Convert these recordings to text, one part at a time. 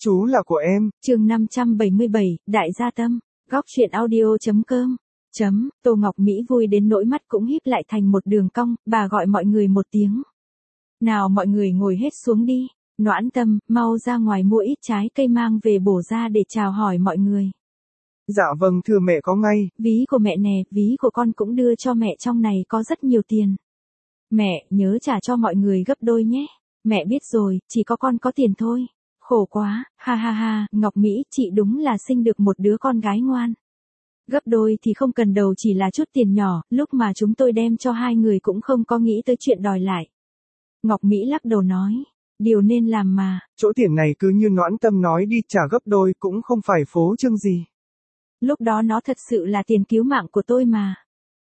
Chú là của em. Chương 577, Đại gia tâm. Góc truyện audio.com. Tô Ngọc Mỹ vui đến nỗi mắt cũng híp lại thành một đường cong, bà gọi mọi người một tiếng. Nào mọi người ngồi hết xuống đi, Noãn Tâm, mau ra ngoài mua ít trái cây mang về bổ ra để chào hỏi mọi người. Dạ vâng thưa mẹ có ngay. Ví của mẹ nè, ví của con cũng đưa cho mẹ, trong này có rất nhiều tiền. Mẹ, nhớ trả cho mọi người gấp đôi nhé. Mẹ biết rồi, chỉ có con có tiền thôi. Khổ quá, ha ha ha, Ngọc Mỹ, chị đúng là sinh được một đứa con gái ngoan. Gấp đôi thì không cần đâu, chỉ là chút tiền nhỏ, lúc mà chúng tôi đem cho hai người cũng không có nghĩ tới chuyện đòi lại. Ngọc Mỹ lắc đầu nói, điều nên làm mà. Chỗ tiền này cứ như Noãn Tâm nói đi, trả gấp đôi cũng không phải phô trương gì. Lúc đó nó thật sự là tiền cứu mạng của tôi mà.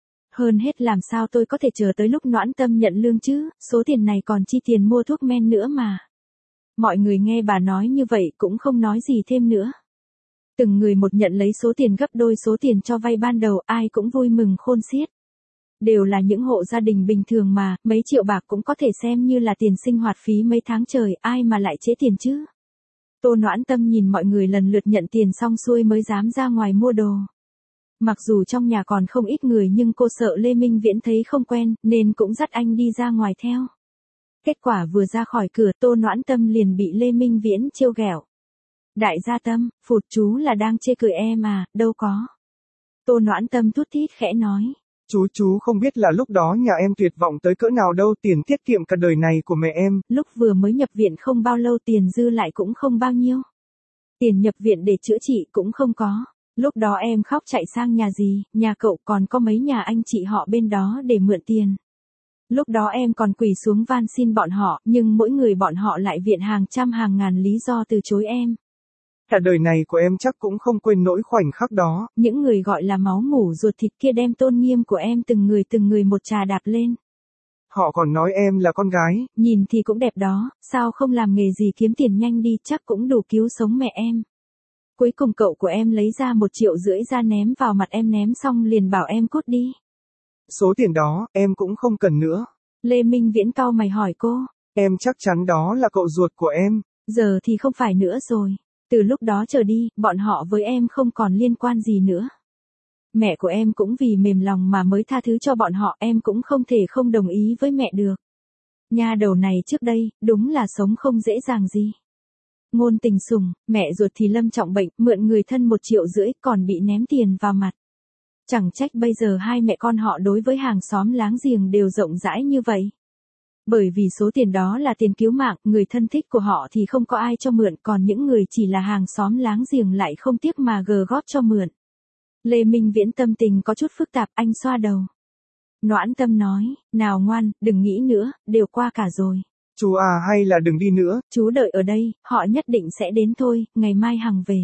Hơn hết làm sao tôi có thể chờ tới lúc Noãn Tâm nhận lương chứ, số tiền này còn chi tiền mua thuốc men nữa mà. Mọi người nghe bà nói như vậy cũng không nói gì thêm nữa. Từng người một nhận lấy số tiền gấp đôi số tiền cho vay ban đầu, ai cũng vui mừng khôn xiết. Đều là những hộ gia đình bình thường mà, mấy triệu bạc cũng có thể xem như là tiền sinh hoạt phí mấy tháng trời, ai mà lại trễ tiền chứ. Tô Noãn Tâm nhìn mọi người lần lượt nhận tiền xong xuôi mới dám ra ngoài mua đồ. Mặc dù trong nhà còn không ít người nhưng cô sợ Lê Minh Viễn thấy không quen, nên cũng dắt anh đi ra ngoài theo. Kết quả vừa ra khỏi cửa, Tô Noãn Tâm liền bị Lê Minh Viễn trêu ghẹo. Đại gia Tâm, phụt chú là đang chê cười em à, đâu có. Tô Noãn Tâm thút thít khẽ nói. Chú không biết là lúc đó nhà em tuyệt vọng tới cỡ nào đâu, tiền tiết kiệm cả đời này của mẹ em. Lúc vừa mới nhập viện không bao lâu tiền dư lại cũng không bao nhiêu. Tiền nhập viện để chữa trị cũng không có. Lúc đó em khóc chạy sang nhà gì, nhà cậu, còn có mấy nhà anh chị họ bên đó để mượn tiền. Lúc đó em còn quỳ xuống van xin bọn họ, nhưng mỗi người bọn họ lại viện hàng trăm hàng ngàn lý do từ chối em. Cả đời này của em chắc cũng không quên nỗi khoảnh khắc đó. Những người gọi là máu mủ ruột thịt kia đem tôn nghiêm của em từng người một trà đạp lên. Họ còn nói em là con gái. Nhìn thì cũng đẹp đó, sao không làm nghề gì kiếm tiền nhanh đi, chắc cũng đủ cứu sống mẹ em. Cuối cùng cậu của em lấy ra 1,5 triệu ra ném vào mặt em, ném xong liền bảo em cút đi. Số tiền đó, em cũng không cần nữa. Lê Minh Viễn cau mày hỏi cô. Em chắc chắn đó là cậu ruột của em. Giờ thì không phải nữa rồi. Từ lúc đó trở đi, bọn họ với em không còn liên quan gì nữa. Mẹ của em cũng vì mềm lòng mà mới tha thứ cho bọn họ, em cũng không thể không đồng ý với mẹ được. Nha đầu này trước đây, đúng là sống không dễ dàng gì. Ngôn Tình Sùng, mẹ ruột thì lâm trọng bệnh, mượn người thân 1,5 triệu còn bị ném tiền vào mặt. Chẳng trách bây giờ hai mẹ con họ đối với hàng xóm láng giềng đều rộng rãi như vậy. Bởi vì số tiền đó là tiền cứu mạng, người thân thích của họ thì không có ai cho mượn, còn những người chỉ là hàng xóm láng giềng lại không tiếc mà gờ góp cho mượn. Lê Minh Viễn tâm tình có chút phức tạp, anh xoa đầu. Noãn Tâm nói, nào ngoan, đừng nghĩ nữa, đều qua cả rồi. Chú à, hay là đừng đi nữa. Chú đợi ở đây, họ nhất định sẽ đến thôi, ngày mai hằng về.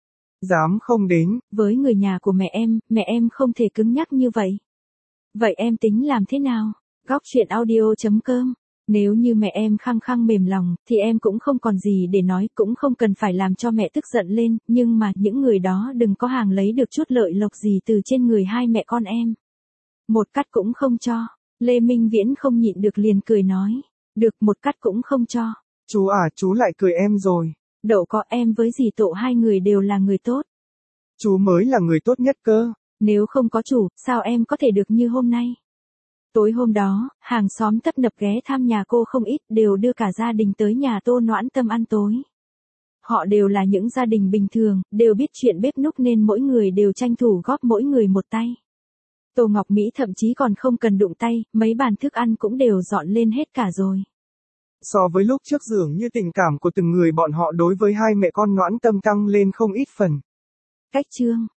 Dám không đến. Với người nhà của mẹ em không thể cứng nhắc như vậy. Vậy em tính làm thế nào? Góc truyện audio.com. Nếu như mẹ em khăng khăng mềm lòng, thì em cũng không còn gì để nói, cũng không cần phải làm cho mẹ tức giận lên, nhưng mà những người đó đừng có hàng lấy được chút lợi lộc gì từ trên người hai mẹ con em. Một cắt cũng không cho. Lê Minh Viễn không nhịn được liền cười nói. Được, một cắt cũng không cho. Chú à, chú lại cười em rồi. Đậu có, em với dì Tộ hai người đều là người tốt. Chú mới là người tốt nhất cơ. Nếu không có chủ, sao em có thể được như hôm nay? Tối hôm đó, hàng xóm tấp nập ghé thăm nhà cô không ít, đều đưa cả gia đình tới nhà Tô Noãn Tâm ăn tối. Họ đều là những gia đình bình thường, đều biết chuyện bếp núc nên mỗi người đều tranh thủ góp mỗi người một tay. Tô Ngọc Mỹ thậm chí còn không cần đụng tay, mấy bàn thức ăn cũng đều dọn lên hết cả rồi. So với lúc trước dường như tình cảm của từng người bọn họ đối với hai mẹ con Noãn Tâm tăng lên không ít phần. Cách chương